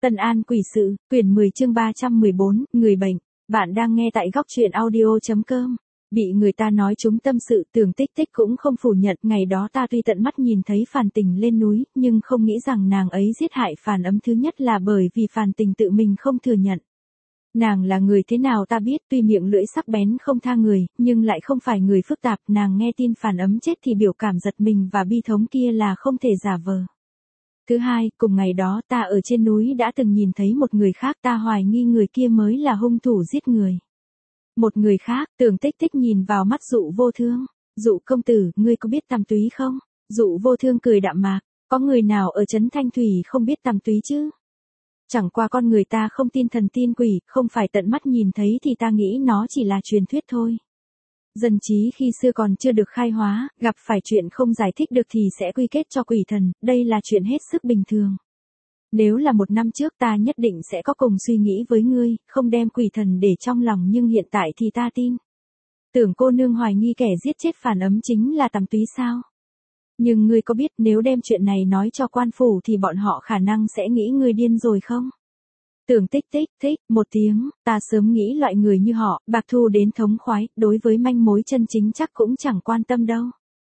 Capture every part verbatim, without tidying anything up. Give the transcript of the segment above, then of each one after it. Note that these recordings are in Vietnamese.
Tân An Quỷ Sự, quyển mười chương ba trăm mười bốn, người bệnh. Bạn đang nghe tại góc truyện audio chấm com. Bị người ta nói chúng tâm sự, Tưởng Tích Tích cũng không phủ nhận. Ngày đó ta tuy tận mắt nhìn thấy Phàn Tình lên núi, nhưng không nghĩ rằng nàng ấy giết hại Phàn Ấm. Thứ nhất là bởi vì Phàn Tình tự mình không thừa nhận. Nàng là người thế nào ta biết, tuy miệng lưỡi sắc bén không tha người, nhưng lại không phải người phức tạp. Nàng nghe tin Phàn Ấm chết thì biểu cảm giật mình và bi thống kia là không thể giả vờ. Thứ hai, cùng ngày đó ta ở trên núi đã từng nhìn thấy một người khác, ta hoài nghi người kia mới là hung thủ giết người. Một người khác, Tưởng Tích Tích nhìn vào mắt Dụ Vô Thương. Dụ công tử, ngươi có biết Tằm Túy không? Dụ Vô Thương cười đạm mạc, có người nào ở trấn Thanh Thủy không biết Tằm Túy chứ? Chẳng qua con người ta không tin thần tin quỷ, không phải tận mắt nhìn thấy thì ta nghĩ nó chỉ là truyền thuyết thôi. Dân trí khi xưa còn chưa được khai hóa, gặp phải chuyện không giải thích được thì sẽ quy kết cho quỷ thần, đây là chuyện hết sức bình thường. Nếu là một năm trước ta nhất định sẽ có cùng suy nghĩ với ngươi, không đem quỷ thần để trong lòng, nhưng hiện tại thì ta tin. Tưởng cô nương hoài nghi kẻ giết chết Phàn Ấm chính là Tằm Túy sao? Nhưng ngươi có biết nếu đem chuyện này nói cho quan phủ thì bọn họ khả năng sẽ nghĩ ngươi điên rồi không? Tưởng Tích Tích thích một tiếng, ta sớm nghĩ loại người như họ, bạc thu đến thống khoái, đối với manh mối chân chính chắc cũng chẳng quan tâm đâu.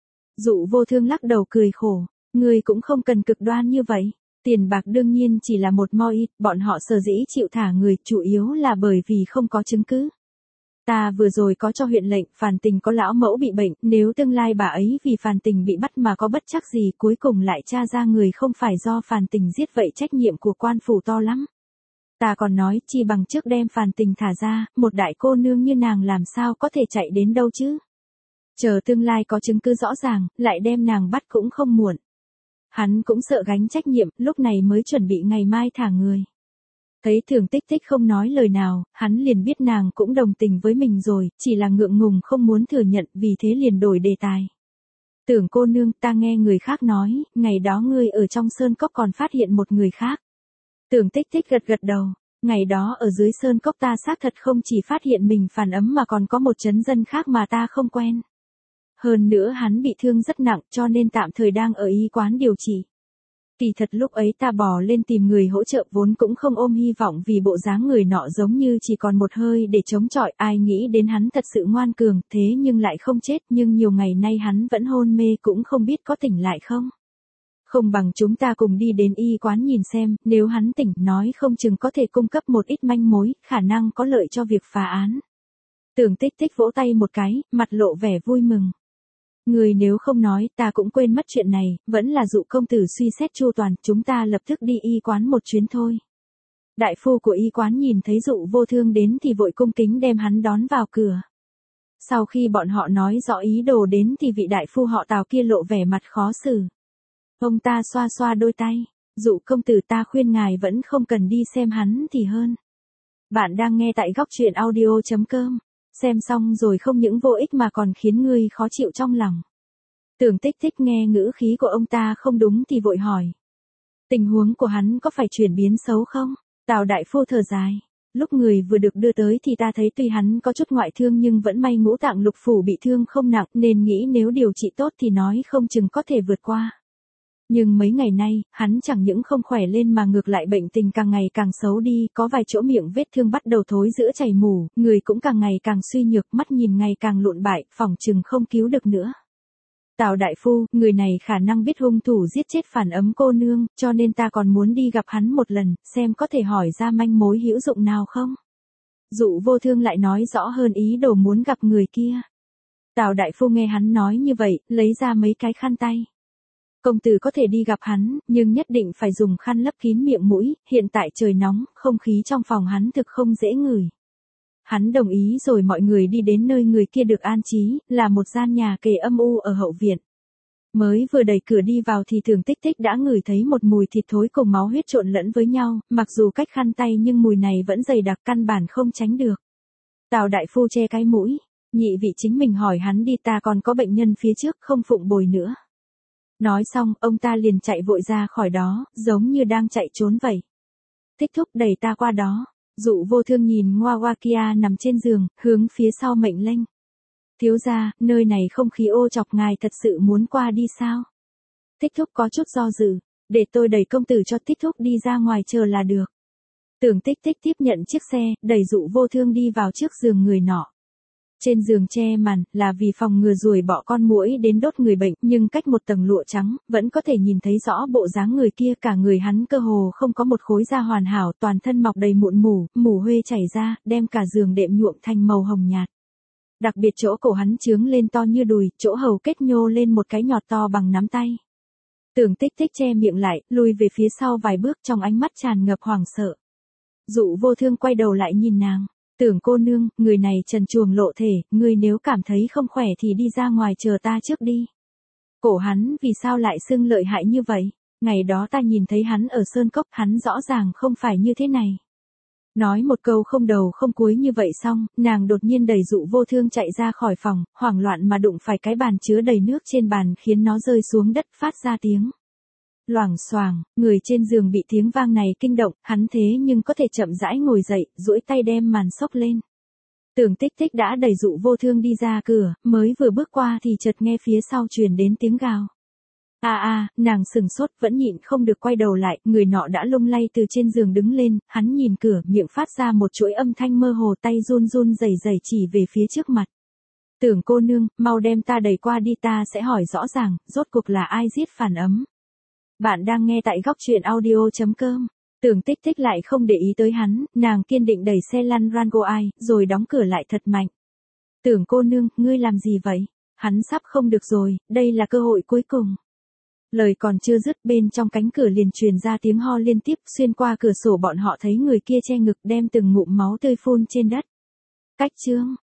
Dụ Vô Thương lắc đầu cười khổ, ngươi cũng không cần cực đoan như vậy, tiền bạc đương nhiên chỉ là một mo ít, bọn họ sở dĩ chịu thả người, chủ yếu là bởi vì không có chứng cứ. Ta vừa rồi có cho huyện lệnh, Phàn Tình có lão mẫu bị bệnh, nếu tương lai bà ấy vì Phàn Tình bị bắt mà có bất trắc gì, cuối cùng lại tra ra người không phải do Phàn Tình giết, vậy trách nhiệm của quan phủ to lắm. Ta còn nói, chi bằng trước đem Phàn Tình thả ra, một đại cô nương như nàng làm sao có thể chạy đến đâu chứ? Chờ tương lai có chứng cứ rõ ràng, lại đem nàng bắt cũng không muộn. Hắn cũng sợ gánh trách nhiệm, lúc này mới chuẩn bị ngày mai thả người. Thấy Tưởng Tích Tích không nói lời nào, hắn liền biết nàng cũng đồng tình với mình rồi, chỉ là ngượng ngùng không muốn thừa nhận, vì thế liền đổi đề tài. Tưởng cô nương, ta nghe người khác nói, ngày đó ngươi ở trong sơn cốc còn phát hiện một người khác. Tưởng Tích Tích gật gật đầu, ngày đó ở dưới sơn cốc ta xác thật không chỉ phát hiện mình Phàn Ấm mà còn có một trấn dân khác mà ta không quen. Hơn nữa hắn bị thương rất nặng cho nên tạm thời đang ở y quán điều trị. Kỳ thật lúc ấy ta bò lên tìm người hỗ trợ vốn cũng không ôm hy vọng vì bộ dáng người nọ giống như chỉ còn một hơi để chống chọi, ai nghĩ đến hắn thật sự ngoan cường, thế nhưng lại không chết, nhưng nhiều ngày nay hắn vẫn hôn mê cũng không biết có tỉnh lại không. Không bằng chúng ta cùng đi đến y quán nhìn xem, nếu hắn tỉnh nói không chừng có thể cung cấp một ít manh mối, khả năng có lợi cho việc phá án. Tưởng Tích Tích vỗ tay một cái, mặt lộ vẻ vui mừng. Người nếu không nói, ta cũng quên mất chuyện này, vẫn là Dụ công tử suy xét chu toàn, chúng ta lập tức đi y quán một chuyến thôi. Đại phu của y quán nhìn thấy Dụ Vô Thương đến thì vội cung kính đem hắn đón vào cửa. Sau khi bọn họ nói rõ ý đồ đến thì vị đại phu họ Tào kia lộ vẻ mặt khó xử. Ông ta xoa xoa đôi tay, Dụ công tử, ta khuyên ngài vẫn không cần đi xem hắn thì hơn. Bạn đang nghe tại góc truyện audio chấm com. Xem xong rồi không những vô ích mà còn khiến ngươi khó chịu trong lòng. Tưởng Tích Tích nghe ngữ khí của ông ta không đúng thì vội hỏi. Tình huống của hắn có phải chuyển biến xấu không? Tào đại phu thở dài. Lúc người vừa được đưa tới thì ta thấy tuy hắn có chút ngoại thương nhưng vẫn may ngũ tạng lục phủ bị thương không nặng, nên nghĩ nếu điều trị tốt thì nói không chừng có thể vượt qua. Nhưng mấy ngày nay, hắn chẳng những không khỏe lên mà ngược lại bệnh tình càng ngày càng xấu đi, có vài chỗ miệng vết thương bắt đầu thối rữa chảy mủ, người cũng càng ngày càng suy nhược, mắt nhìn ngày càng lụn bại, phỏng chừng không cứu được nữa. Tào đại phu, người này khả năng biết hung thủ giết chết Phàn Ấm cô nương, cho nên ta còn muốn đi gặp hắn một lần, xem có thể hỏi ra manh mối hữu dụng nào không. Dụ Vô Thương lại nói rõ hơn ý đồ muốn gặp người kia. Tào đại phu nghe hắn nói như vậy, lấy ra mấy cái khăn tay. Công tử có thể đi gặp hắn, nhưng nhất định phải dùng khăn lấp kín miệng mũi, hiện tại trời nóng, không khí trong phòng hắn thực không dễ ngửi. Hắn đồng ý rồi mọi người đi đến nơi người kia được an trí, là một gian nhà kề âm u ở hậu viện. Mới vừa đẩy cửa đi vào thì Tưởng Tích Tích đã ngửi thấy một mùi thịt thối cùng máu huyết trộn lẫn với nhau, mặc dù cách khăn tay nhưng mùi này vẫn dày đặc, căn bản không tránh được. Tào đại phu che cái mũi, nhị vị chính mình hỏi hắn đi, ta còn có bệnh nhân phía trước không phụng bồi nữa. Nói xong, ông ta liền chạy vội ra khỏi đó, giống như đang chạy trốn vậy. Tích thúc đẩy ta qua đó. Dụ Vô Thương nhìn Ngoa Ngoa kia nằm trên giường, hướng phía sau mệnh lệnh. Thiếu gia, nơi này không khí ô chọc, ngài thật sự muốn qua đi sao? Tích thúc có chút do dự, để tôi đẩy công tử cho Tích thúc đi ra ngoài chờ là được. Tưởng Tích Tích tiếp nhận chiếc xe, đẩy Dụ Vô Thương đi vào trước giường người nọ. Trên giường che màn, là vì phòng ngừa ruồi bọ con muỗi đến đốt người bệnh, nhưng cách một tầng lụa trắng, vẫn có thể nhìn thấy rõ bộ dáng người kia, cả người hắn cơ hồ không có một khối da hoàn hảo, toàn thân mọc đầy mụn mủ, mủ huê chảy ra, đem cả giường đệm nhuộm thành màu hồng nhạt. Đặc biệt chỗ cổ hắn trướng lên to như đùi, chỗ hầu kết nhô lên một cái nhọt to bằng nắm tay. Tưởng Tích Tích che miệng lại, lùi về phía sau vài bước, trong ánh mắt tràn ngập hoảng sợ. Dụ Vô Thương quay đầu lại nhìn nàng. Tưởng cô nương, người này trần truồng lộ thể, ngươi nếu cảm thấy không khỏe thì đi ra ngoài chờ ta trước đi. Cổ hắn vì sao lại sưng lợi hại như vậy? Ngày đó ta nhìn thấy hắn ở Sơn Cốc, hắn rõ ràng không phải như thế này. Nói một câu không đầu không cuối như vậy xong, nàng đột nhiên đẩy Dụ Vô Thương chạy ra khỏi phòng, hoảng loạn mà đụng phải cái bàn chứa đầy nước trên bàn khiến nó rơi xuống đất phát ra tiếng. Loảng xoảng, người trên giường bị tiếng vang này kinh động, hắn thế nhưng có thể chậm rãi ngồi dậy, duỗi tay đem màn xốc lên. Tưởng Tích Tích đã đẩy Dụ Vô Thương đi ra cửa, mới vừa bước qua thì chợt nghe phía sau truyền đến tiếng gào. A a, nàng sừng sốt, vẫn nhịn không được quay đầu lại, người nọ đã lung lay từ trên giường đứng lên, hắn nhìn cửa, miệng phát ra một chuỗi âm thanh mơ hồ, tay run run rẩy rẩy chỉ về phía trước mặt. Tưởng cô nương, mau đem ta đẩy qua đi, ta sẽ hỏi rõ ràng, rốt cuộc là ai giết Phản Ấm. Bạn đang nghe tại góc truyện audio chấm com. Tưởng Tích Tích lại không để ý tới hắn, nàng kiên định đẩy xe lăn Rango ai, rồi đóng cửa lại thật mạnh. Tưởng cô nương, ngươi làm gì vậy? Hắn sắp không được rồi, đây là cơ hội cuối cùng. Lời còn chưa dứt, bên trong cánh cửa liền truyền ra tiếng ho liên tiếp, xuyên qua cửa sổ bọn họ thấy người kia che ngực đem từng ngụm máu tươi phun trên đất. Cách chương.